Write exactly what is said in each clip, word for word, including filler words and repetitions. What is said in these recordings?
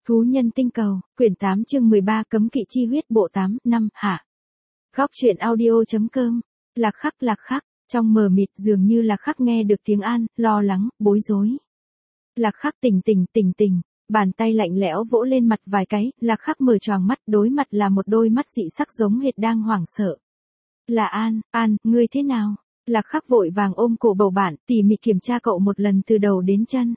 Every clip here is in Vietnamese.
Thú nhân tinh cầu, quyển tám chương mười ba cấm kỵ chi huyết bộ tám, năm, hạ. Góc truyện audio.com, Lạc Khắc Lạc Khắc, trong mờ mịt dường như Lạc Khắc nghe được tiếng An, lo lắng, bối rối. Lạc Khắc tỉnh tỉnh tỉnh tỉnh, bàn tay lạnh lẽo vỗ lên mặt vài cái, Lạc Khắc mở choàng mắt, đối mặt là một đôi mắt dị sắc giống hệt đang hoảng sợ. Là An, An, ngươi thế nào? Lạc Khắc vội vàng ôm cổ bầu bạn, tỉ mỉ kiểm tra cậu một lần từ đầu đến chân.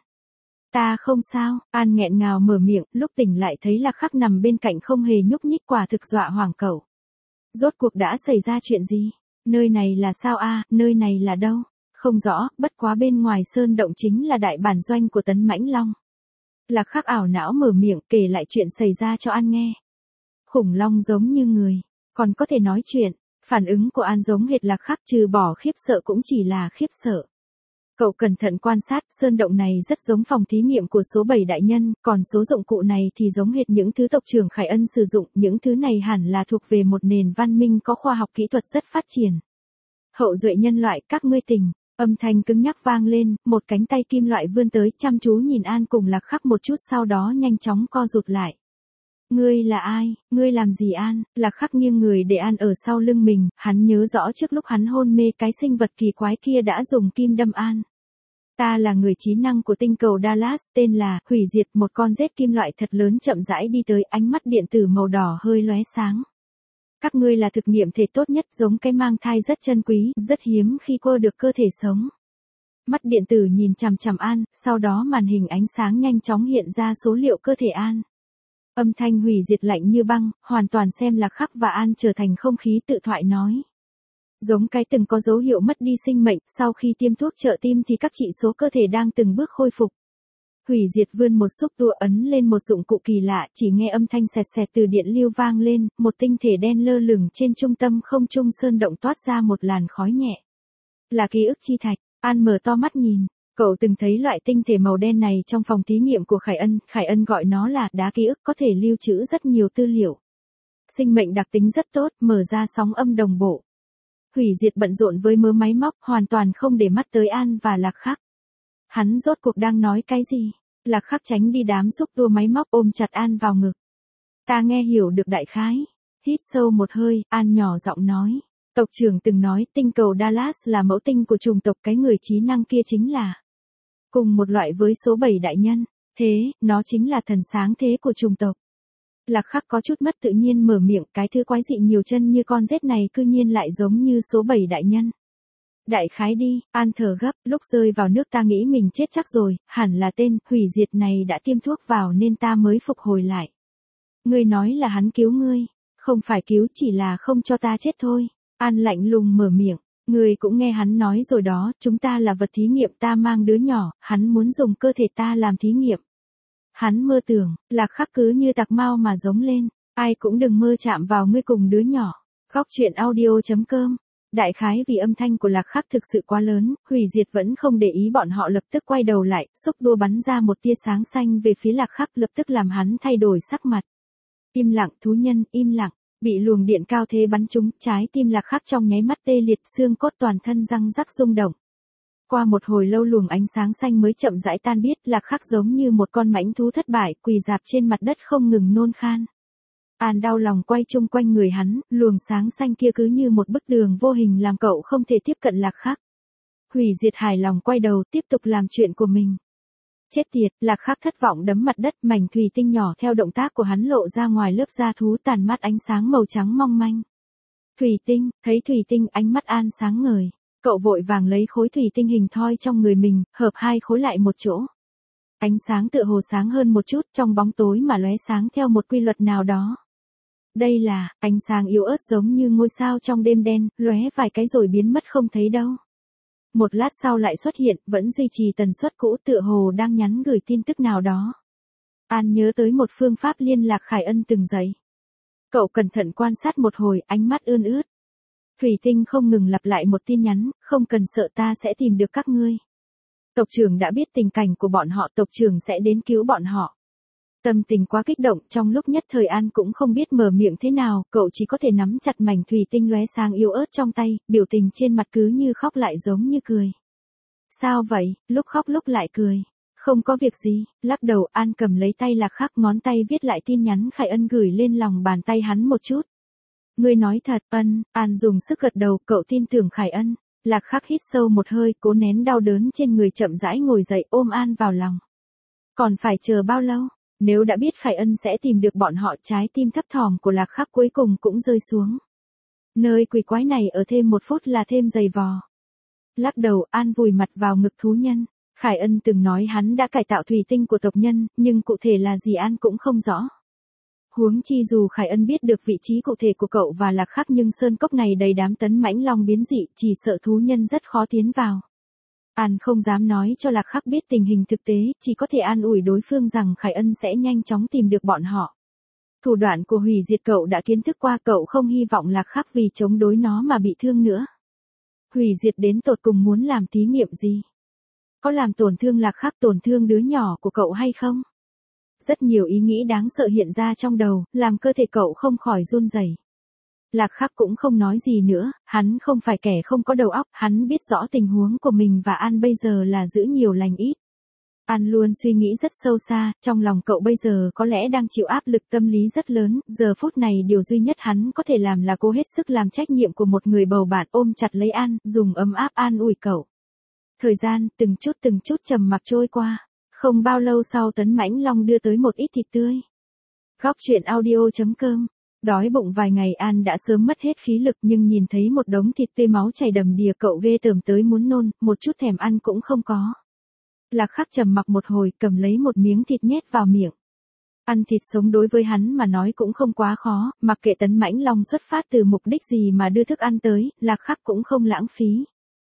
Ta không sao, An nghẹn ngào mở miệng, lúc tỉnh lại thấy Lạc Khắc nằm bên cạnh không hề nhúc nhích, quả thực dọa hoảng cậu. Rốt cuộc đã xảy ra chuyện gì? Nơi này là sao a? Nơi này là đâu? Không rõ, bất quá bên ngoài sơn động chính là đại bản doanh của Tấn Mãnh Long. Lạc Khắc ảo não mở miệng kể lại chuyện xảy ra cho An nghe. Khủng long giống như người, còn có thể nói chuyện. Phản ứng của An giống hệt Lạc Khắc, trừ bỏ khiếp sợ cũng chỉ là khiếp sợ. Cậu cẩn thận quan sát, sơn động này rất giống phòng thí nghiệm của số bảy đại nhân, còn số dụng cụ này thì giống hệt những thứ tộc trưởng Khải Ân sử dụng, những thứ này hẳn là thuộc về một nền văn minh có khoa học kỹ thuật rất phát triển. Hậu duệ nhân loại, các ngươi tỉnh, âm thanh cứng nhắc vang lên, một cánh tay kim loại vươn tới, chăm chú nhìn An cùng Lạc Khắc một chút, sau đó nhanh chóng co rụt lại. Ngươi là ai, ngươi làm gì An? Lạc Khắc nghiêng người để An ở sau lưng mình, hắn nhớ rõ trước lúc hắn hôn mê cái sinh vật kỳ quái kia đã dùng kim đâm An. Ta là người trí năng của tinh cầu Dallas, tên là Hủy Diệt, một con rết kim loại thật lớn chậm rãi đi tới, ánh mắt điện tử màu đỏ hơi lóe sáng. Các ngươi là thực nghiệm thể tốt nhất, giống cái mang thai rất chân quý, rất hiếm khi cô được cơ thể sống. Mắt điện tử nhìn chằm chằm An, sau đó màn hình ánh sáng nhanh chóng hiện ra số liệu cơ thể An. Âm thanh hủy diệt lạnh như băng, hoàn toàn xem Lạc Khắc và An trở thành không khí tự thoại nói. Giống cái từng có dấu hiệu mất đi sinh mệnh, sau khi tiêm thuốc trợ tim thì các chỉ số cơ thể đang từng bước khôi phục. Hủy diệt vươn một xúc tua ấn lên một dụng cụ kỳ lạ, chỉ nghe âm thanh xẹt xẹt từ điện lưu vang lên, một tinh thể đen lơ lửng trên trung tâm không trung sơn động toát ra một làn khói nhẹ. Là ký ức chi thạch, An mở to mắt nhìn. Cậu từng thấy loại tinh thể màu đen này trong phòng thí nghiệm của Khải Ân, Khải Ân gọi nó là đá ký ức, có thể lưu trữ rất nhiều tư liệu. Sinh mệnh đặc tính rất tốt, mở ra sóng âm đồng bộ. Hủy diệt bận rộn với mớ máy móc, hoàn toàn không để mắt tới An và Lạc Khắc. Hắn rốt cuộc đang nói cái gì? Lạc Khắc tránh đi đám xúc tua máy móc, ôm chặt An vào ngực. Ta nghe hiểu được đại khái. Hít sâu một hơi, An nhỏ giọng nói. Tộc trưởng từng nói tinh cầu Dallas là mẫu tinh của chủng tộc, cái người trí năng kia chính là cùng một loại với số bảy đại nhân, thế, nó chính là thần sáng thế của chủng tộc. Lạc Khắc có chút mất tự nhiên mở miệng, cái thứ quái dị nhiều chân như con rết này cư nhiên lại giống như số bảy đại nhân. Đại khái đi, An thở gấp, lúc rơi vào nước ta nghĩ mình chết chắc rồi, hẳn là tên hủy diệt này đã tiêm thuốc vào nên ta mới phục hồi lại. Ngươi nói là hắn cứu ngươi, không phải cứu, chỉ là không cho ta chết thôi. An lạnh lùng mở miệng. Người cũng nghe hắn nói rồi đó, chúng ta là vật thí nghiệm, ta mang đứa nhỏ, hắn muốn dùng cơ thể ta làm thí nghiệm. Hắn mơ tưởng, Lạc Khắc cứ như tặc mau mà giống lên, ai cũng đừng mơ chạm vào ngươi cùng đứa nhỏ. Góc truyện audio.com, đại khái vì âm thanh của Lạc Khắc thực sự quá lớn, hủy diệt vẫn không để ý bọn họ, lập tức quay đầu lại, xúc đua bắn ra một tia sáng xanh về phía Lạc Khắc, lập tức làm hắn thay đổi sắc mặt. Im lặng, thú nhân, im lặng. Bị luồng điện cao thế bắn trúng, trái tim Lạc Khắc trong nháy mắt tê liệt, xương cốt toàn thân răng rắc rung động. Qua một hồi lâu luồng ánh sáng xanh mới chậm rãi tan biết, Lạc Khắc giống như một con mãnh thú thất bại, quỳ rạp trên mặt đất không ngừng nôn khan. An đau lòng quay chung quanh người hắn, luồng sáng xanh kia cứ như một bức tường vô hình làm cậu không thể tiếp cận Lạc Khắc. Hủy diệt hài lòng quay đầu tiếp tục làm chuyện của mình. Chết tiệt, Lạc Khắc thất vọng đấm mặt đất, mảnh thủy tinh nhỏ theo động tác của hắn lộ ra ngoài lớp da thú, tàn mát ánh sáng màu trắng mong manh. Thủy tinh, thấy thủy tinh, ánh mắt An sáng ngời. Cậu vội vàng lấy khối thủy tinh hình thoi trong người mình, hợp hai khối lại một chỗ. Ánh sáng tựa hồ sáng hơn một chút, trong bóng tối mà lóe sáng theo một quy luật nào đó. Đây là, ánh sáng yếu ớt giống như ngôi sao trong đêm đen, lóe vài cái rồi biến mất không thấy đâu. Một lát sau lại xuất hiện, vẫn duy trì tần suất cũ, tựa hồ đang nhắn gửi tin tức nào đó. An nhớ tới một phương pháp liên lạc Khải Ân từng dạy. Cậu cẩn thận quan sát một hồi, ánh mắt ươn ướt. Thủy tinh không ngừng lặp lại một tin nhắn, không cần sợ, ta sẽ tìm được các ngươi. Tộc trưởng đã biết tình cảnh của bọn họ, tộc trưởng sẽ đến cứu bọn họ. Tâm tình quá kích động, trong lúc nhất thời An cũng không biết mở miệng thế nào, cậu chỉ có thể nắm chặt mảnh thủy tinh lóe sáng yếu ớt trong tay, biểu tình trên mặt cứ như khóc lại giống như cười. Sao vậy, lúc khóc lúc lại cười. Không có việc gì, lắc đầu. An cầm lấy tay Lạc Khắc, ngón tay viết lại tin nhắn Khải Ân gửi lên lòng bàn tay hắn một chút. Ngươi nói thật. Ân. An dùng sức gật đầu. Cậu tin tưởng Khải Ân. Lạc Khắc hít sâu một hơi, cố nén đau đớn trên người, chậm rãi ngồi dậy ôm An vào lòng. Còn phải chờ bao lâu? Nếu đã biết Khải Ân sẽ tìm được bọn họ, trái tim thấp thỏm của Lạc Khắc cuối cùng cũng rơi xuống. Nơi quỷ quái này ở thêm một phút là thêm dày vò. Lắc đầu. An vùi mặt vào ngực thú nhân. Khải Ân từng nói hắn đã cải tạo thủy tinh của tộc nhân, nhưng cụ thể là gì An cũng không rõ. Huống chi dù Khải Ân biết được vị trí cụ thể của cậu và Lạc Khắc, nhưng sơn cốc này đầy đám tấn mãnh long biến dị, chỉ sợ thú nhân rất khó tiến vào. An không dám nói cho Lạc Khắc biết tình hình thực tế, chỉ có thể an ủi đối phương rằng Khải Ân sẽ nhanh chóng tìm được bọn họ. Thủ đoạn của hủy diệt cậu đã kiến thức qua, cậu không hy vọng Lạc Khắc vì chống đối nó mà bị thương nữa. Hủy diệt đến tột cùng muốn làm thí nghiệm gì? Có làm tổn thương Lạc Khắc, tổn thương đứa nhỏ của cậu hay không? Rất nhiều ý nghĩ đáng sợ hiện ra trong đầu, làm cơ thể cậu không khỏi run rẩy. Lạc Khắc cũng không nói gì nữa, hắn không phải kẻ không có đầu óc, hắn biết rõ tình huống của mình và An bây giờ là giữ nhiều lành ít. An luôn suy nghĩ rất sâu xa, trong lòng cậu bây giờ có lẽ đang chịu áp lực tâm lý rất lớn, giờ phút này điều duy nhất hắn có thể làm là cố hết sức làm trách nhiệm của một người bầu bạn, ôm chặt lấy An, dùng ấm áp an ủi cậu. Thời gian, từng chút từng chút trầm mặc trôi qua. Không bao lâu sau, tấn mãnh long đưa tới một ít thịt tươi. Góc truyện audio chấm com. Đói bụng vài ngày An đã sớm mất hết khí lực, nhưng nhìn thấy một đống thịt tươi máu chảy đầm đìa, cậu ghê tởm tới muốn nôn, một chút thèm ăn cũng không có. Lạc Khắc trầm mặc một hồi, cầm lấy một miếng thịt nhét vào miệng. Ăn thịt sống đối với hắn mà nói cũng không quá khó, mặc kệ tấn mãnh long xuất phát từ mục đích gì mà đưa thức ăn tới, Lạc Khắc cũng không lãng phí.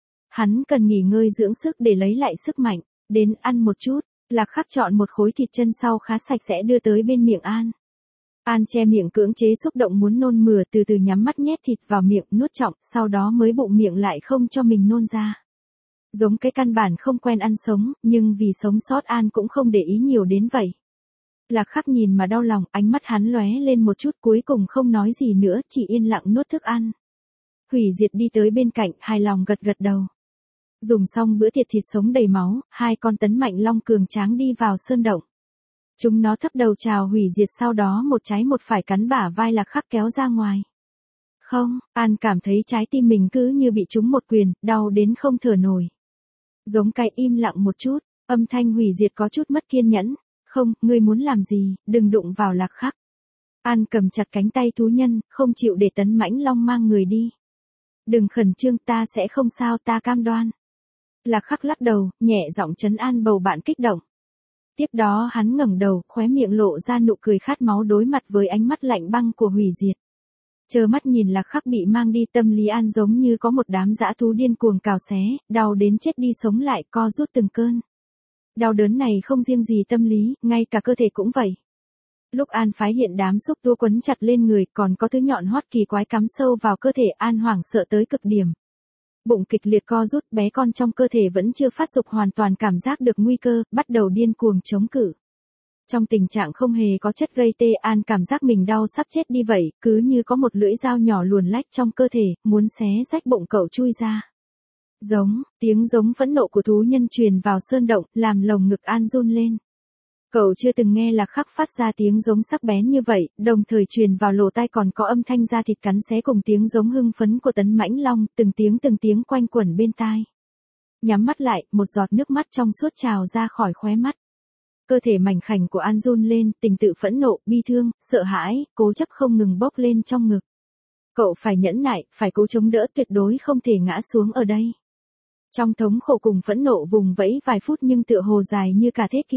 Hắn cần nghỉ ngơi dưỡng sức để lấy lại sức mạnh. Đến ăn một chút. Lạc Khắc chọn một khối thịt chân sau khá sạch sẽ đưa tới bên miệng An. An che miệng cưỡng chế xúc động muốn nôn mửa, từ từ nhắm mắt nhét thịt vào miệng, nuốt trọng, sau đó mới bụng miệng lại không cho mình nôn ra. Giống cái căn bản không quen ăn sống, nhưng vì sống sót An cũng không để ý nhiều đến vậy. Lạc Khắc nhìn mà đau lòng, ánh mắt hắn lóe lên một chút, cuối cùng không nói gì nữa, chỉ yên lặng nuốt thức ăn. Hủy diệt đi tới bên cạnh, hài lòng gật gật đầu. Dùng xong bữa tiệc thịt sống đầy máu, hai con tấn mạnh long cường tráng đi vào sơn động. Chúng nó thấp đầu chào hủy diệt, sau đó một trái một phải cắn bả vai Lạc Khắc kéo ra ngoài. Không, An cảm thấy trái tim mình cứ như bị trúng một quyền, đau đến không thở nổi. Giống cái im lặng một chút, âm thanh hủy diệt có chút mất kiên nhẫn. Không, ngươi muốn làm gì, đừng đụng vào Lạc Khắc. An cầm chặt cánh tay thú nhân, không chịu để tấn mãnh long mang người đi. Đừng khẩn trương, ta sẽ không sao, ta cam đoan. Lạc Khắc lắc đầu, nhẹ giọng trấn an bầu bạn kích động. Tiếp đó hắn ngẩng đầu, khóe miệng lộ ra nụ cười khát máu, đối mặt với ánh mắt lạnh băng của hủy diệt. Chờ mắt nhìn Lạc Khắc bị mang đi, tâm lý An giống như có một đám dã thú điên cuồng cào xé, đau đến chết đi sống lại, co rút từng cơn. Đau đớn này không riêng gì tâm lý, ngay cả cơ thể cũng vậy. Lúc An phái hiện đám xúc tua quấn chặt lên người, còn có thứ nhọn hoắt kỳ quái cắm sâu vào cơ thể, An hoảng sợ tới cực điểm. Bụng kịch liệt co rút, bé con trong cơ thể vẫn chưa phát dục hoàn toàn, cảm giác được nguy cơ, bắt đầu điên cuồng chống cự. Trong tình trạng không hề có chất gây tê, An cảm giác mình đau sắp chết đi vậy, cứ như có một lưỡi dao nhỏ luồn lách trong cơ thể, muốn xé rách bụng cậu chui ra. Giống, tiếng giống phẫn nộ của thú nhân truyền vào sơn động, làm lồng ngực An run lên. Cậu chưa từng nghe Lạc Khắc phát ra tiếng giống sắc bén như vậy, đồng thời truyền vào lỗ tai còn có âm thanh da thịt cắn xé cùng tiếng giống hưng phấn của tấn mãnh long, từng tiếng từng tiếng quanh quẩn bên tai. Nhắm mắt lại, một giọt nước mắt trong suốt trào ra khỏi khóe mắt. Cơ thể mảnh khảnh của An run lên, tình tự phẫn nộ, bi thương, sợ hãi, cố chấp không ngừng bốc lên trong ngực. Cậu phải nhẫn nại, phải cố chống đỡ, tuyệt đối không thể ngã xuống ở đây. Trong thống khổ cùng phẫn nộ vùng vẫy vài phút nhưng tựa hồ dài như cả thế kỷ.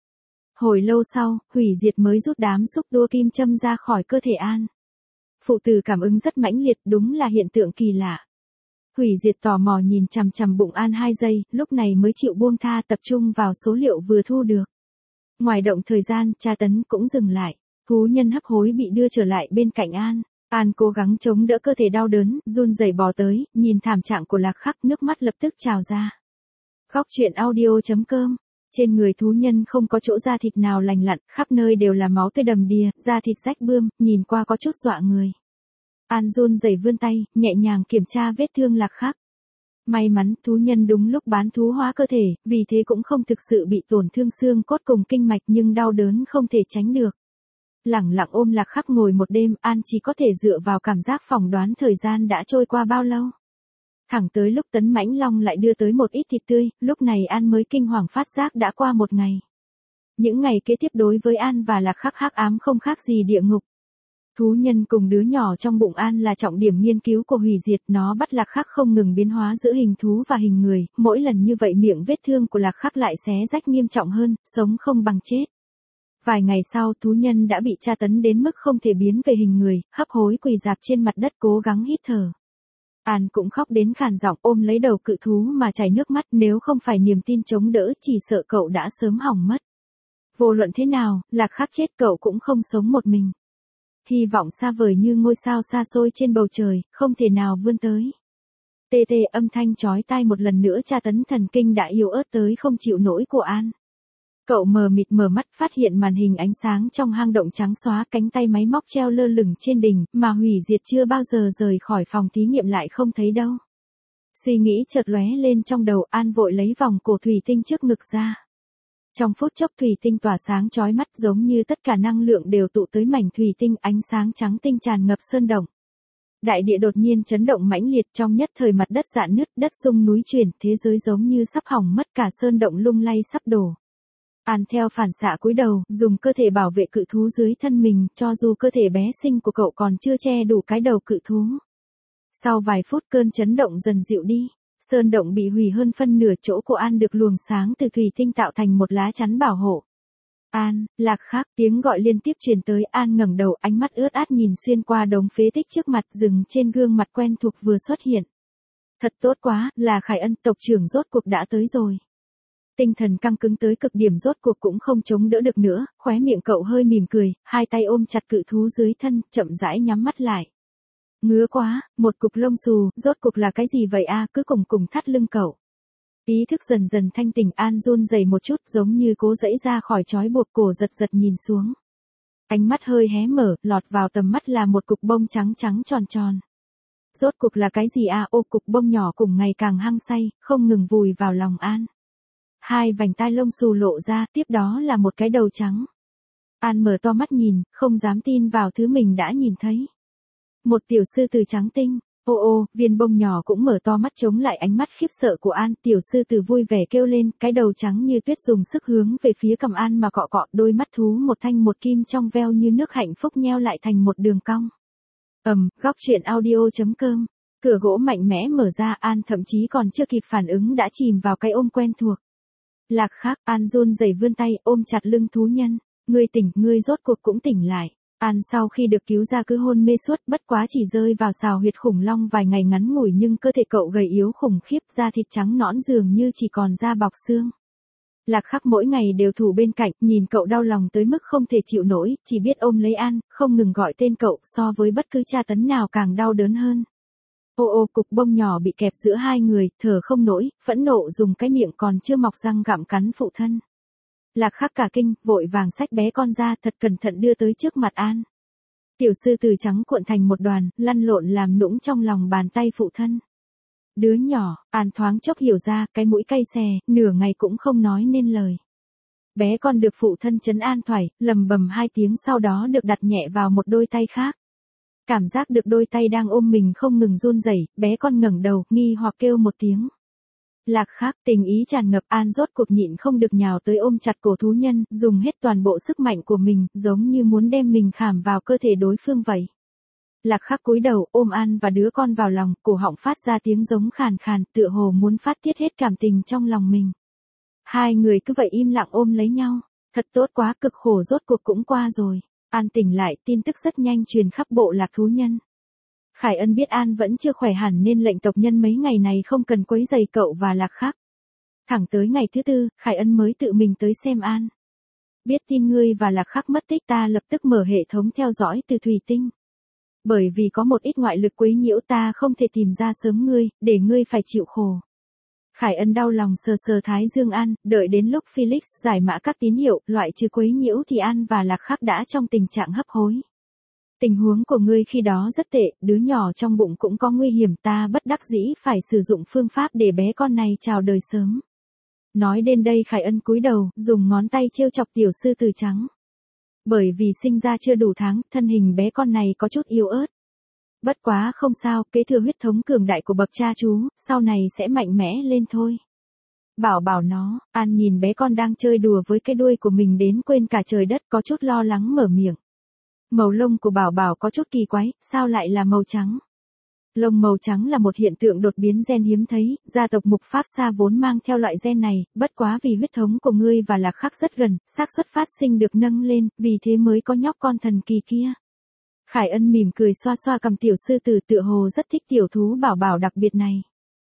Hồi lâu sau, hủy diệt mới rút đám xúc tua kim châm ra khỏi cơ thể An. Phụ tử cảm ứng rất mãnh liệt, đúng là hiện tượng kỳ lạ. Hủy diệt tò mò nhìn chằm chằm bụng An hai giây, lúc này mới chịu buông tha, tập trung vào số liệu vừa thu được. Ngoài động thời gian, tra tấn cũng dừng lại. Thú nhân hấp hối bị đưa trở lại bên cạnh An. An cố gắng chống đỡ cơ thể đau đớn, run rẩy bò tới, nhìn thảm trạng của Lạc Khắc, nước mắt lập tức trào ra. Góc truyện audio chấm com. Trên người thú nhân không có chỗ da thịt nào lành lặn, khắp nơi đều là máu tươi đầm đìa, da thịt rách bươm, nhìn qua có chút dọa người. An run rẩy vươn tay, nhẹ nhàng kiểm tra vết thương Lạc Khắc. May mắn thú nhân đúng lúc bán thú hóa cơ thể, vì thế cũng không thực sự bị tổn thương xương cốt cùng kinh mạch nhưng đau đớn không thể tránh được. Lẳng lặng ôm Lạc Khắc ngồi một đêm, An chỉ có thể dựa vào cảm giác phỏng đoán thời gian đã trôi qua bao lâu. Thẳng tới lúc Tấn Mãnh Long lại đưa tới một ít thịt tươi, lúc này An mới kinh hoàng phát giác đã qua một ngày. Những ngày kế tiếp đối với An và Lạc Khắc hắc ám không khác gì địa ngục. Thú nhân cùng đứa nhỏ trong bụng An là trọng điểm nghiên cứu của hủy diệt, nó bắt Lạc Khắc không ngừng biến hóa giữa hình thú và hình người, mỗi lần như vậy miệng vết thương của Lạc Khắc lại xé rách nghiêm trọng hơn, sống không bằng chết. Vài ngày sau thú nhân đã bị tra tấn đến mức không thể biến về hình người, hấp hối quỳ dạp trên mặt đất cố gắng hít thở. An cũng khóc đến khàn giọng ôm lấy đầu cự thú mà chảy nước mắt, nếu không phải niềm tin chống đỡ chỉ sợ cậu đã sớm hỏng mất. Vô luận thế nào, Lạc Khắc chết cậu cũng không sống một mình. Hy vọng xa vời như ngôi sao xa xôi trên bầu trời, không thể nào vươn tới. Tê tê âm thanh chói tai một lần nữa tra tấn thần kinh đã yếu ớt tới không chịu nổi của An. Cậu mờ mịt mở mắt phát hiện màn hình ánh sáng trong hang động trắng xóa, cánh tay máy móc treo lơ lửng trên đỉnh, mà hủy diệt chưa bao giờ rời khỏi phòng thí nghiệm lại không thấy đâu. Suy nghĩ chợt lóe lên trong đầu, An vội lấy vòng cổ thủy tinh trước ngực ra. Trong phút chốc thủy tinh tỏa sáng chói mắt, giống như tất cả năng lượng đều tụ tới mảnh thủy tinh, ánh sáng trắng tinh tràn ngập sơn động. Đại địa đột nhiên chấn động mãnh liệt, trong nhất thời mặt đất rạn nứt, đất rung núi chuyển, thế giới giống như sắp hỏng mất, cả sơn động lung lay sắp đổ. An theo phản xạ cúi đầu, dùng cơ thể bảo vệ cự thú dưới thân mình, cho dù cơ thể bé xinh của cậu còn chưa che đủ cái đầu cự thú. Sau vài phút cơn chấn động dần dịu đi, sơn động bị hủy hơn phân nửa, chỗ của An được luồng sáng từ thủy tinh tạo thành một lá chắn bảo hộ. An, Lạc Khắc, tiếng gọi liên tiếp truyền tới, An ngẩng đầu, ánh mắt ướt át nhìn xuyên qua đống phế tích trước mặt, dừng trên gương mặt quen thuộc vừa xuất hiện. Thật tốt quá, là Khải Ân, tộc trưởng rốt cuộc đã tới rồi. Tinh thần căng cứng tới cực điểm, rốt cuộc cũng không chống đỡ được nữa, khóe miệng cậu hơi mỉm cười, hai tay ôm chặt cự thú dưới thân, chậm rãi nhắm mắt lại. Ngứa quá, một cục lông xù, rốt cuộc là cái gì vậy a, cứ cùng cùng thắt lưng cậu. Ý thức dần dần thanh tỉnh, An run rẩy một chút, giống như cố giãy ra khỏi trói buộc, cổ giật giật nhìn xuống. Ánh mắt hơi hé mở, lọt vào tầm mắt là một cục bông trắng trắng tròn tròn. Rốt cuộc là cái gì a, ô cục bông nhỏ cùng ngày càng hăng say, không ngừng vùi vào lòng An. Hai vành tai lông xù lộ ra, tiếp đó là một cái đầu trắng. An mở to mắt nhìn, không dám tin vào thứ mình đã nhìn thấy. Một tiểu sư tử trắng tinh. Ô ô, viên bông nhỏ cũng mở to mắt chống lại ánh mắt khiếp sợ của An, tiểu sư tử vui vẻ kêu lên, cái đầu trắng như tuyết dùng sức hướng về phía cằm An mà cọ cọ, đôi mắt thú một thanh một kim trong veo như nước hạnh phúc nheo lại thành một đường cong. Ầm, góc truyện audio chấm com. Cửa gỗ mạnh mẽ mở ra, An thậm chí còn chưa kịp phản ứng đã chìm vào cái ôm quen thuộc. Lạc Khắc, An run rẩy vươn tay ôm chặt lưng thú nhân, ngươi tỉnh, ngươi rốt cuộc cũng tỉnh lại. An sau khi được cứu ra cứ hôn mê suốt, bất quá chỉ rơi vào sào huyệt khủng long vài ngày ngắn ngủi nhưng cơ thể cậu gầy yếu khủng khiếp, da thịt trắng nõn dường như chỉ còn da bọc xương. Lạc Khắc mỗi ngày đều thủ bên cạnh, nhìn cậu đau lòng tới mức không thể chịu nổi, chỉ biết ôm lấy An, không ngừng gọi tên cậu, so với bất cứ tra tấn nào càng đau đớn hơn. Ô ô, cục bông nhỏ bị kẹp giữa hai người, thở không nổi, phẫn nộ dùng cái miệng còn chưa mọc răng gặm cắn phụ thân. Lạc Khắc cả kinh, vội vàng xách bé con ra, thật cẩn thận đưa tới trước mặt An. Tiểu sư tử trắng cuộn thành một đoàn, lăn lộn làm nũng trong lòng bàn tay phụ thân. Đứa nhỏ, An thoáng chốc hiểu ra, cái mũi cay xè, nửa ngày cũng không nói nên lời. Bé con được phụ thân trấn an thoải, lầm bầm hai tiếng sau đó được đặt nhẹ vào một đôi tay khác. Cảm giác được đôi tay đang ôm mình không ngừng run rẩy, bé con ngẩng đầu, nghi hoặc kêu một tiếng. Lạc Khắc, tình ý tràn ngập, An rốt cuộc nhịn không được nhào tới ôm chặt cổ thú nhân, dùng hết toàn bộ sức mạnh của mình, giống như muốn đem mình khảm vào cơ thể đối phương vậy. Lạc Khắc cúi đầu, ôm An và đứa con vào lòng, cổ họng phát ra tiếng giống khàn khàn, tựa hồ muốn phát tiết hết cảm tình trong lòng mình. Hai người cứ vậy im lặng ôm lấy nhau, thật tốt quá, cực khổ rốt cuộc cũng qua rồi. An tỉnh lại, tin tức rất nhanh truyền khắp bộ lạc thú nhân. Khải Ân biết An vẫn chưa khỏe hẳn nên lệnh tộc nhân mấy ngày này không cần quấy rầy cậu và Lạc Khắc. Thẳng tới ngày thứ tư, Khải Ân mới tự mình tới xem An. Biết tin ngươi và Lạc Khắc mất tích, ta lập tức mở hệ thống theo dõi từ thủy tinh. Bởi vì có một ít ngoại lực quấy nhiễu, ta không thể tìm ra sớm ngươi, để ngươi phải chịu khổ. Khải Ân đau lòng sờ sờ thái dương An, đợi đến lúc Felix giải mã các tín hiệu, loại trừ quấy nhiễu thì An và Lạc Khắc đã trong tình trạng hấp hối. Tình huống của ngươi khi đó rất tệ, đứa nhỏ trong bụng cũng có nguy hiểm, ta bất đắc dĩ phải sử dụng phương pháp để bé con này chào đời sớm. Nói đến đây Khải Ân cúi đầu, dùng ngón tay trêu chọc tiểu sư tử trắng. Bởi vì sinh ra chưa đủ tháng, thân hình bé con này có chút yếu ớt. Bất quá không sao, kế thừa huyết thống cường đại của bậc cha chú, sau này sẽ mạnh mẽ lên thôi. Bảo bảo nó, An nhìn bé con đang chơi đùa với cái đuôi của mình đến quên cả trời đất, có chút lo lắng mở miệng. Màu lông của bảo bảo có chút kỳ quái, sao lại là màu trắng? Lông màu trắng là một hiện tượng đột biến gen hiếm thấy, gia tộc Mục Pháp Sa vốn mang theo loại gen này, bất quá vì huyết thống của ngươi và Lạc Khắc rất gần, xác suất phát sinh được nâng lên, vì thế mới có nhóc con thần kỳ kia. Khải Ân mỉm cười xoa xoa cầm tiểu sư tử, tựa hồ rất thích tiểu thú bảo bảo đặc biệt này.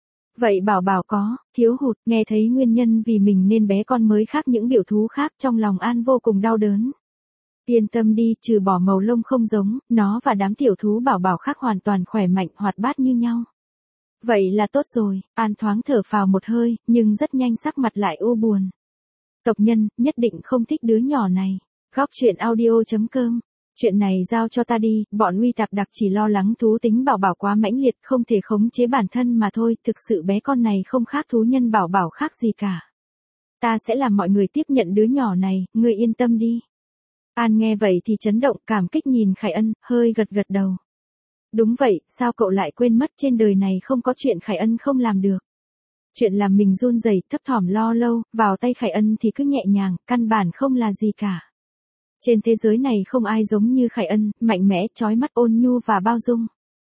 Vậy bảo bảo có, thiếu hụt, nghe thấy nguyên nhân vì mình nên bé con mới khác những biểu thú khác, trong lòng An vô cùng đau đớn. Yên tâm đi, trừ bỏ màu lông không giống, nó và đám tiểu thú bảo bảo khác hoàn toàn khỏe mạnh, hoạt bát như nhau. Vậy là tốt rồi, An thoáng thở phào một hơi, nhưng rất nhanh sắc mặt lại u buồn. Tộc nhân, nhất định không thích đứa nhỏ này. Góc truyện audio chấm com. Chuyện này giao cho ta đi, bọn Uy Tạp Đặc chỉ lo lắng thú tính bảo bảo quá mãnh liệt, không thể khống chế bản thân mà thôi, thực sự bé con này không khác thú nhân bảo bảo khác gì cả. Ta sẽ làm mọi người tiếp nhận đứa nhỏ này, ngươi yên tâm đi. An nghe vậy thì chấn động, cảm kích nhìn Khải Ân, hơi gật gật đầu. Đúng vậy, sao cậu lại quên mất trên đời này không có chuyện Khải Ân không làm được. Chuyện làm mình run rẩy, thấp thỏm lo lâu, vào tay Khải Ân thì cứ nhẹ nhàng, căn bản không là gì cả. Trên thế giới này không ai giống như Khải Ân, mạnh mẽ, chói mắt, ôn nhu và bao dung.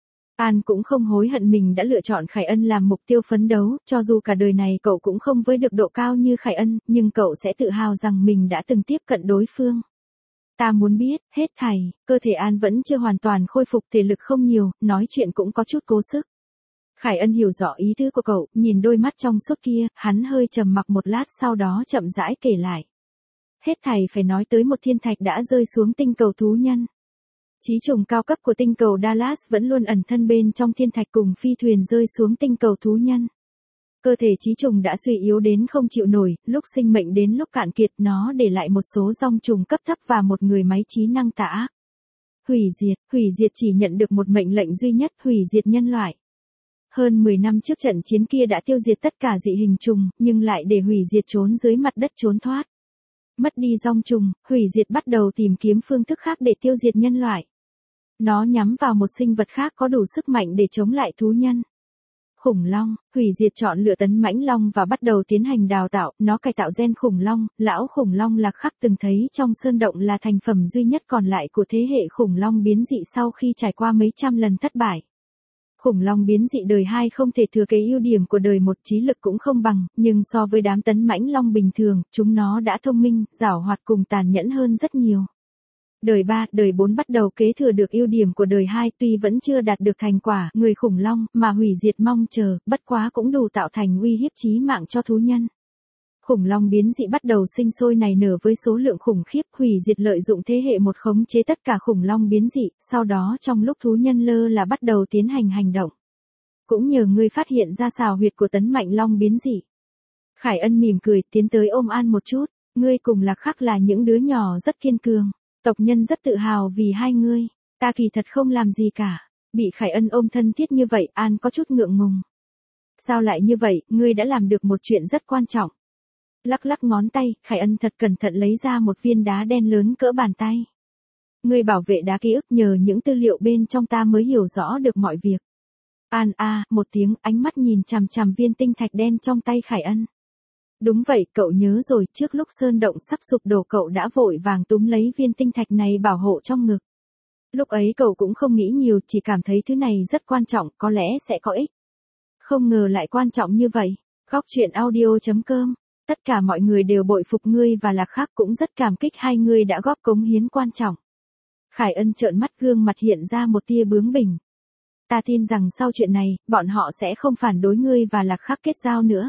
An cũng không hối hận mình đã lựa chọn Khải Ân làm mục tiêu phấn đấu, cho dù cả đời này cậu cũng không với được độ cao như Khải Ân, nhưng cậu sẽ tự hào rằng mình đã từng tiếp cận đối phương. Ta muốn biết, hết thảy, cơ thể An vẫn chưa hoàn toàn khôi phục, thể lực không nhiều, nói chuyện cũng có chút cố sức. Khải Ân hiểu rõ ý tứ của cậu, nhìn đôi mắt trong suốt kia, hắn hơi trầm mặc một lát sau đó chậm rãi kể lại. Hết thảy phải nói tới một thiên thạch đã rơi xuống tinh cầu thú nhân. Chí trùng cao cấp của tinh cầu Dallas vẫn luôn ẩn thân bên trong thiên thạch cùng phi thuyền rơi xuống tinh cầu thú nhân. Cơ thể chí trùng đã suy yếu đến không chịu nổi, lúc sinh mệnh đến lúc cạn kiệt nó để lại một số dòng trùng cấp thấp và một người máy trí năng tà ác. Hủy diệt, hủy diệt chỉ nhận được một mệnh lệnh duy nhất, hủy diệt nhân loại. Hơn mười năm trước trận chiến kia đã tiêu diệt tất cả dị hình trùng, nhưng lại để hủy diệt trốn dưới mặt đất trốn thoát. Mất đi dòng trùng, hủy diệt bắt đầu tìm kiếm phương thức khác để tiêu diệt nhân loại. Nó nhắm vào một sinh vật khác có đủ sức mạnh để chống lại thú nhân. Khủng long, hủy diệt chọn lựa tấn mãnh long và bắt đầu tiến hành đào tạo, nó cải tạo gen khủng long, lão khủng long Lạc Khắc từng thấy trong sơn động là thành phẩm duy nhất còn lại của thế hệ khủng long biến dị sau khi trải qua mấy trăm lần thất bại. Khủng long biến dị đời hai không thể thừa kế ưu điểm của đời một, trí lực cũng không bằng, nhưng so với đám tấn mãnh long bình thường, chúng nó đã thông minh, giảo hoạt cùng tàn nhẫn hơn rất nhiều. Đời ba, đời bốn bắt đầu kế thừa được ưu điểm của đời hai, tuy vẫn chưa đạt được thành quả người khủng long mà hủy diệt mong chờ, bất quá cũng đủ tạo thành uy hiếp chí mạng cho thú nhân. Khủng long biến dị bắt đầu sinh sôi nảy nở với số lượng khủng khiếp, hủy diệt lợi dụng thế hệ một khống chế tất cả khủng long biến dị, sau đó trong lúc thú nhân lơ là bắt đầu tiến hành hành động. Cũng nhờ ngươi phát hiện ra xào huyệt của tấn mạnh long biến dị. Khải Ân mỉm cười, tiến tới ôm An một chút, ngươi cùng Lạc Khắc là những đứa nhỏ rất kiên cường, tộc nhân rất tự hào vì hai ngươi, ta kỳ thật không làm gì cả. Bị Khải Ân ôm thân thiết như vậy, An có chút ngượng ngùng. Sao lại như vậy, ngươi đã làm được một chuyện rất quan trọng. Lắc lắc ngón tay, Khải Ân thật cẩn thận lấy ra một viên đá đen lớn cỡ bàn tay. Ngươi bảo vệ đá ký ức, nhờ những tư liệu bên trong ta mới hiểu rõ được mọi việc. An a, à, một tiếng, ánh mắt nhìn chằm chằm viên tinh thạch đen trong tay Khải Ân. Đúng vậy, cậu nhớ rồi, trước lúc sơn động sắp sụp đổ cậu đã vội vàng túm lấy viên tinh thạch này bảo hộ trong ngực. Lúc ấy cậu cũng không nghĩ nhiều, chỉ cảm thấy thứ này rất quan trọng, có lẽ sẽ có ích. Không ngờ lại quan trọng như vậy. Góc truyện audio chấm com. Tất cả mọi người đều bội phục ngươi và Lạc Khắc, cũng rất cảm kích hai người đã góp cống hiến quan trọng. Khải Ân trợn mắt, gương mặt hiện ra một tia bướng bỉnh. Ta tin rằng sau chuyện này, bọn họ sẽ không phản đối ngươi và Lạc Khắc kết giao nữa.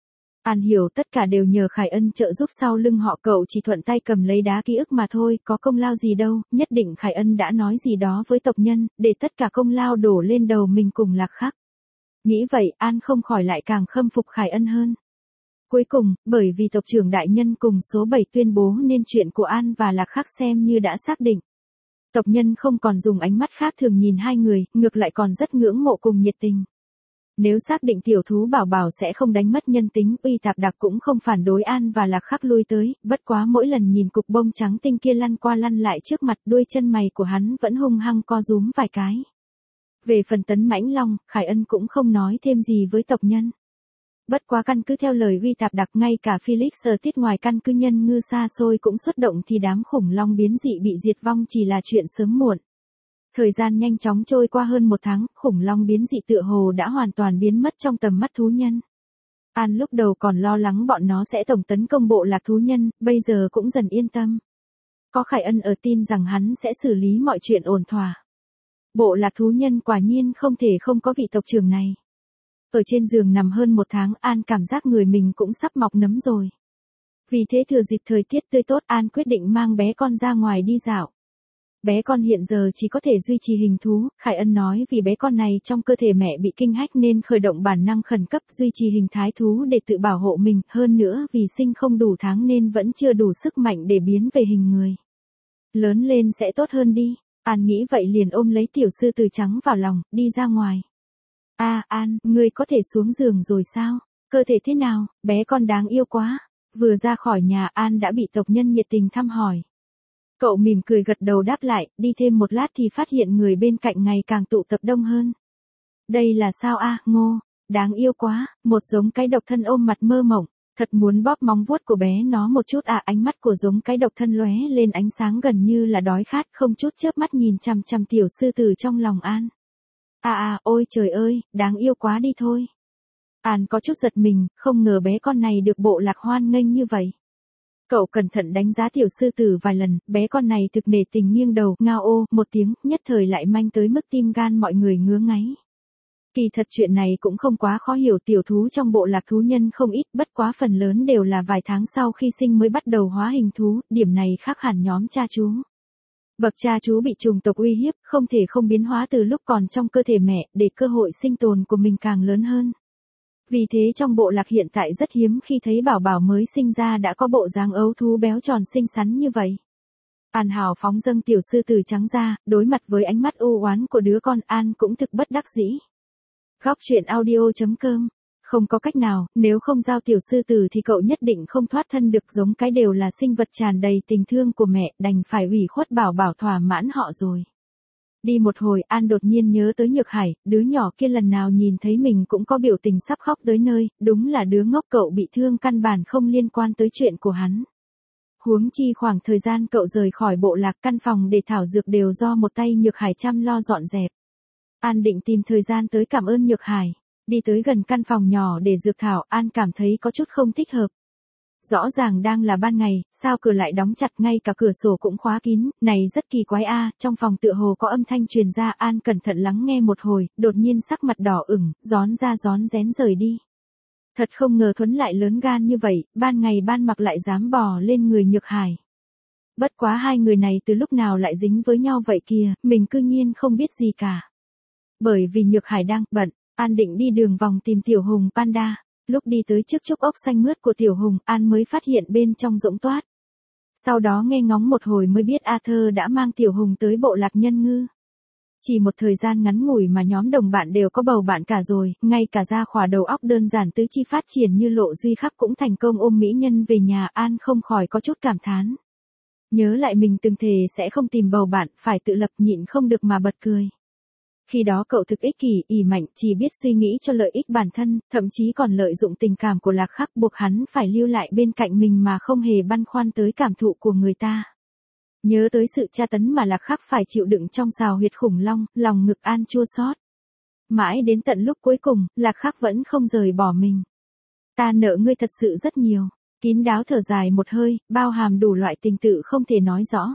An hiểu tất cả đều nhờ Khải Ân trợ giúp, sau lưng họ cậu chỉ thuận tay cầm lấy đá ký ức mà thôi, có công lao gì đâu, nhất định Khải Ân đã nói gì đó với tộc nhân, để tất cả công lao đổ lên đầu mình cùng Lạc Khắc. Nghĩ vậy, An không khỏi lại càng khâm phục Khải Ân hơn. Cuối cùng, bởi vì tộc trưởng đại nhân cùng số bảy tuyên bố nên chuyện của An và Lạc Khắc xem như đã xác định. Tộc nhân không còn dùng ánh mắt khác thường nhìn hai người, ngược lại còn rất ngưỡng mộ cùng nhiệt tình. Nếu xác định tiểu thú bảo bảo sẽ không đánh mất nhân tính, Uy Tạp Đặc cũng không phản đối An và Lạc Khắc lui tới, bất quá mỗi lần nhìn cục bông trắng tinh kia lăn qua lăn lại trước mặt, đuôi chân mày của hắn vẫn hung hăng co rúm vài cái. Về phần Tấn Mãnh Long, Khải Ân cũng không nói thêm gì với tộc nhân. Bất quá căn cứ theo lời Uy Tạp Đặc, ngay cả Felix ở tiết ngoài căn cứ nhân ngư xa xôi cũng xuất động thì đám khủng long biến dị bị diệt vong chỉ là chuyện sớm muộn. Thời gian nhanh chóng trôi qua hơn một tháng, khủng long biến dị tựa hồ đã hoàn toàn biến mất trong tầm mắt thú nhân. An lúc đầu còn lo lắng bọn nó sẽ tổng tấn công bộ lạc thú nhân, bây giờ cũng dần yên tâm. Có Khải Ân ở tin rằng hắn sẽ xử lý mọi chuyện ổn thỏa. Bộ lạc thú nhân quả nhiên không thể không có vị tộc trưởng này. Ở trên giường nằm hơn một tháng, An cảm giác người mình cũng sắp mọc nấm rồi. Vì thế thừa dịp thời tiết tươi tốt, An quyết định mang bé con ra ngoài đi dạo. Bé con hiện giờ chỉ có thể duy trì hình thú, Khải Ân nói vì bé con này trong cơ thể mẹ bị kinh hách nên khởi động bản năng khẩn cấp duy trì hình thái thú để tự bảo hộ mình, hơn nữa vì sinh không đủ tháng nên vẫn chưa đủ sức mạnh để biến về hình người. Lớn lên sẽ tốt hơn đi, An nghĩ vậy liền ôm lấy tiểu sư tử trắng vào lòng, đi ra ngoài. A à, An, ngươi có thể xuống giường rồi sao? Cơ thể thế nào? Bé con đáng yêu quá. Vừa ra khỏi nhà An đã bị tộc nhân nhiệt tình thăm hỏi. Cậu mỉm cười gật đầu đáp lại, đi thêm một lát thì phát hiện người bên cạnh ngày càng tụ tập đông hơn. Đây là sao a, à, Ngô? Đáng yêu quá, một giống cái độc thân ôm mặt mơ mộng, thật muốn bóp móng vuốt của bé nó một chút à. Ánh mắt của giống cái độc thân lóe lên ánh sáng gần như là đói khát, không chút chớp mắt nhìn chằm chằm tiểu sư tử trong lòng An. À à, ôi trời ơi, đáng yêu quá đi thôi. An có chút giật mình, không ngờ bé con này được bộ lạc hoan nghênh như vậy. Cậu cẩn thận đánh giá tiểu sư tử vài lần, bé con này thực nể tình nghiêng đầu, ngao ô, một tiếng, nhất thời lại manh tới mức tim gan mọi người ngứa ngáy. Kỳ thật chuyện này cũng không quá khó hiểu, tiểu thú trong bộ lạc thú nhân không ít, bất quá phần lớn đều là vài tháng sau khi sinh mới bắt đầu hóa hình thú, điểm này khác hẳn nhóm cha chú. Bậc cha chú bị trùng tộc uy hiếp, không thể không biến hóa từ lúc còn trong cơ thể mẹ, để cơ hội sinh tồn của mình càng lớn hơn. Vì thế trong bộ lạc hiện tại rất hiếm khi thấy bảo bảo mới sinh ra đã có bộ dáng ấu thú béo tròn xinh xắn như vậy. An hào phóng dâng tiểu sư tử trắng ra, đối mặt với ánh mắt u oán của đứa con, An cũng thực bất đắc dĩ. Góc truyện audio chấm com. Không có cách nào, nếu không giao tiểu sư tử thì cậu nhất định không thoát thân được, giống cái đều là sinh vật tràn đầy tình thương của mẹ, đành phải ủy khuất bảo bảo thỏa mãn họ rồi. Đi một hồi, An đột nhiên nhớ tới Nhược Hải, đứa nhỏ kia lần nào nhìn thấy mình cũng có biểu tình sắp khóc tới nơi, đúng là đứa ngốc, cậu bị thương căn bản không liên quan tới chuyện của hắn. Huống chi khoảng thời gian cậu rời khỏi bộ lạc, căn phòng để thảo dược đều do một tay Nhược Hải chăm lo dọn dẹp. An định tìm thời gian tới cảm ơn Nhược Hải. Đi tới gần căn phòng nhỏ để dược thảo, An cảm thấy có chút không thích hợp. Rõ ràng đang là ban ngày, sao cửa lại đóng chặt, ngay cả cửa sổ cũng khóa kín, này rất kỳ quái a. Trong phòng tựa hồ có âm thanh truyền ra, An cẩn thận lắng nghe một hồi, đột nhiên sắc mặt đỏ ửng, rón ra rón rén rời đi. Thật không ngờ Thuấn lại lớn gan như vậy, ban ngày ban mặc lại dám bò lên người Nhược Hải. Bất quá hai người này từ lúc nào lại dính với nhau vậy kìa, mình cư nhiên không biết gì cả. Bởi vì Nhược Hải đang bận, An định đi đường vòng tìm tiểu hùng panda. Lúc đi tới trước trúc ốc xanh mướt của tiểu hùng, An mới phát hiện bên trong rỗng toát. Sau đó nghe ngóng một hồi mới biết Arthur đã mang tiểu hùng tới bộ lạc nhân ngư. Chỉ một thời gian ngắn ngủi mà nhóm đồng bạn đều có bầu bạn cả rồi, ngay cả ra khỏa đầu óc đơn giản tứ chi phát triển như Lộ Duy Khắc cũng thành công ôm mỹ nhân về nhà. An không khỏi có chút cảm thán. Nhớ lại mình từng thề sẽ không tìm bầu bạn, phải tự lập, nhịn không được mà bật cười. Khi đó cậu thực ích kỷ, ỷ mạnh, chỉ biết suy nghĩ cho lợi ích bản thân, thậm chí còn lợi dụng tình cảm của Lạc Khắc buộc hắn phải lưu lại bên cạnh mình mà không hề băn khoăn tới cảm thụ của người ta. Nhớ tới sự tra tấn mà Lạc Khắc phải chịu đựng trong sào huyệt khủng long, lòng ngực An chua xót. Mãi đến tận lúc cuối cùng, Lạc Khắc vẫn không rời bỏ mình. Ta nợ ngươi thật sự rất nhiều. Kín đáo thở dài một hơi, bao hàm đủ loại tình tự không thể nói rõ.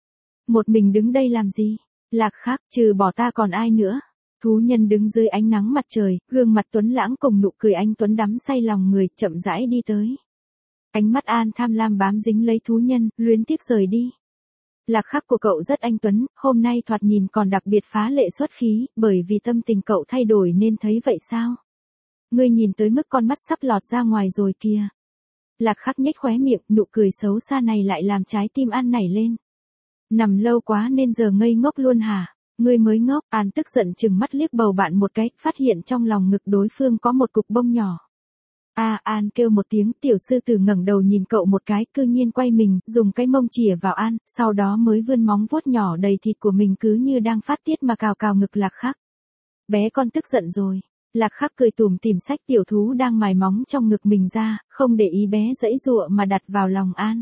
Một mình đứng đây làm gì? Lạc Khắc, trừ bỏ ta còn ai nữa? Thú nhân đứng dưới ánh nắng mặt trời, gương mặt tuấn lãng cùng nụ cười anh tuấn đắm say lòng người, chậm rãi đi tới. Ánh mắt An tham lam bám dính lấy thú nhân, luyến tiếc rời đi. Lạc Khắc của cậu rất anh tuấn, hôm nay thoạt nhìn còn đặc biệt phá lệ xuất khí, bởi vì tâm tình cậu thay đổi nên thấy vậy sao? Ngươi nhìn tới mức con mắt sắp lọt ra ngoài rồi kìa. Lạc Khắc nhếch khóe miệng, nụ cười xấu xa này lại làm trái tim An nảy lên. Nằm lâu quá nên giờ ngây ngốc luôn hả? Ngươi mới ngốc. An tức giận chừng mắt liếc bầu bạn một cái, phát hiện trong lòng ngực đối phương có một cục bông nhỏ. A à, An kêu một tiếng, tiểu sư tử ngẩng đầu nhìn cậu một cái, cư nhiên quay mình, dùng cái mông chìa vào An, sau đó mới vươn móng vuốt nhỏ đầy thịt của mình cứ như đang phát tiết mà cào cào ngực Lạc Khắc. Bé con tức giận rồi. Lạc Khắc cười tủm tỉm xách tiểu thú đang mài móng trong ngực mình ra, không để ý bé giãy giụa mà đặt vào lòng An.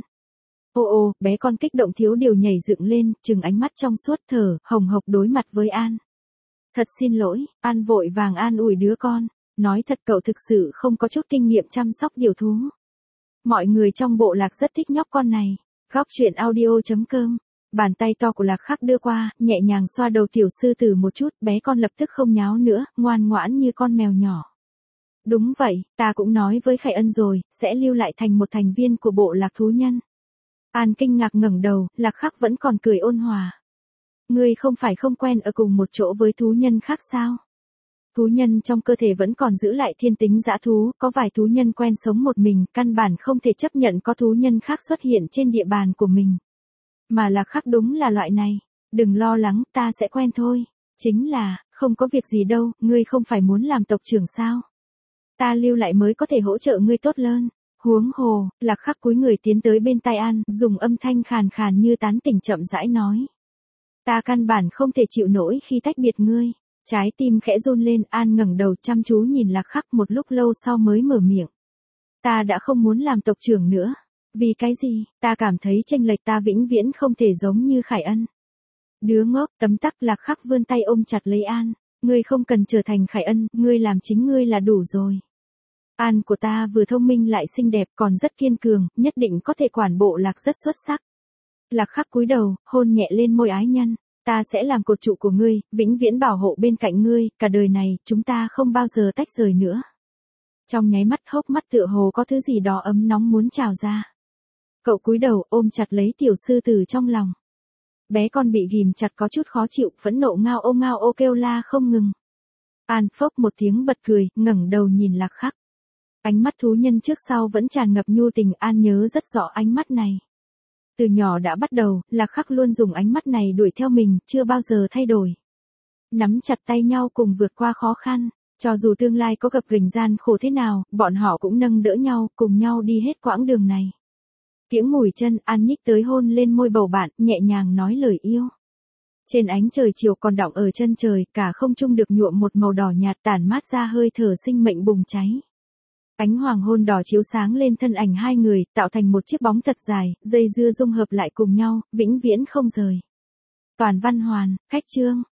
Ô ô, bé con kích động thiếu điều nhảy dựng lên, trừng ánh mắt trong suốt thở, hồng hộc đối mặt với An. Thật xin lỗi. An vội vàng an ủi đứa con. Nói thật cậu thực sự không có chút kinh nghiệm chăm sóc điều thú. Mọi người trong bộ Lạc rất thích nhóc con này. Góc truyện audio chấm com. Bàn tay to của Lạc Khắc đưa qua, nhẹ nhàng xoa đầu tiểu sư tử một chút, bé con lập tức không nháo nữa, ngoan ngoãn như con mèo nhỏ. Đúng vậy, ta cũng nói với Khải Ân rồi, sẽ lưu lại thành một thành viên của bộ Lạc thú nhân. An kinh ngạc ngẩng đầu, Lạc Khắc vẫn còn cười ôn hòa. Ngươi không phải không quen ở cùng một chỗ với thú nhân khác sao? Thú nhân trong cơ thể vẫn còn giữ lại thiên tính dã thú, có vài thú nhân quen sống một mình, căn bản không thể chấp nhận có thú nhân khác xuất hiện trên địa bàn của mình. Mà Lạc Khắc đúng là loại này. Đừng lo lắng, ta sẽ quen thôi. Chính là, không có việc gì đâu, ngươi không phải muốn làm tộc trưởng sao? Ta lưu lại mới có thể hỗ trợ ngươi tốt hơn. Huống hồ, Lạc Khắc cúi người tiến tới bên tai An, dùng âm thanh khàn khàn như tán tỉnh chậm rãi nói. Ta căn bản không thể chịu nổi khi tách biệt ngươi. Trái tim khẽ run lên, An ngẩng đầu chăm chú nhìn Lạc Khắc một lúc lâu sau mới mở miệng. Ta đã không muốn làm tộc trưởng nữa. Vì cái gì? Ta cảm thấy chênh lệch ta vĩnh viễn không thể giống như Khải Ân. Đứa ngốc, tấm tắc. Lạc Khắc vươn tay ôm chặt lấy An. Ngươi không cần trở thành Khải Ân, ngươi làm chính ngươi là đủ rồi. An của ta vừa thông minh lại xinh đẹp còn rất kiên cường, nhất định có thể quản bộ Lạc rất xuất sắc. Lạc Khắc cúi đầu, hôn nhẹ lên môi ái nhân. Ta sẽ làm cột trụ của ngươi, vĩnh viễn bảo hộ bên cạnh ngươi, cả đời này, chúng ta không bao giờ tách rời nữa. Trong nháy mắt hốc mắt tựa hồ có thứ gì đó ấm nóng muốn trào ra. Cậu cúi đầu ôm chặt lấy tiểu sư tử trong lòng. Bé con bị ghìm chặt có chút khó chịu, phẫn nộ ngao ô ngao ô kêu la không ngừng. An phốc một tiếng bật cười, ngẩng đầu nhìn Lạc Khắc. Ánh mắt thú nhân trước sau vẫn tràn ngập nhu tình, An nhớ rất rõ ánh mắt này. Từ nhỏ đã bắt đầu, Lạc Khắc luôn dùng ánh mắt này đuổi theo mình, chưa bao giờ thay đổi. Nắm chặt tay nhau cùng vượt qua khó khăn, cho dù tương lai có gặp gềnh gian khổ thế nào, bọn họ cũng nâng đỡ nhau, cùng nhau đi hết quãng đường này. Kiễng mùi chân, An nhích tới hôn lên môi bầu bạn, nhẹ nhàng nói lời yêu. Trên ánh trời chiều còn đọng ở chân trời, cả không trung được nhuộm một màu đỏ nhạt tản mát ra hơi thở sinh mệnh bùng cháy. Ánh hoàng hôn đỏ chiếu sáng lên thân ảnh hai người, tạo thành một chiếc bóng thật dài, dây dưa dung hợp lại cùng nhau, vĩnh viễn không rời. Toàn văn hoàn, cách chương.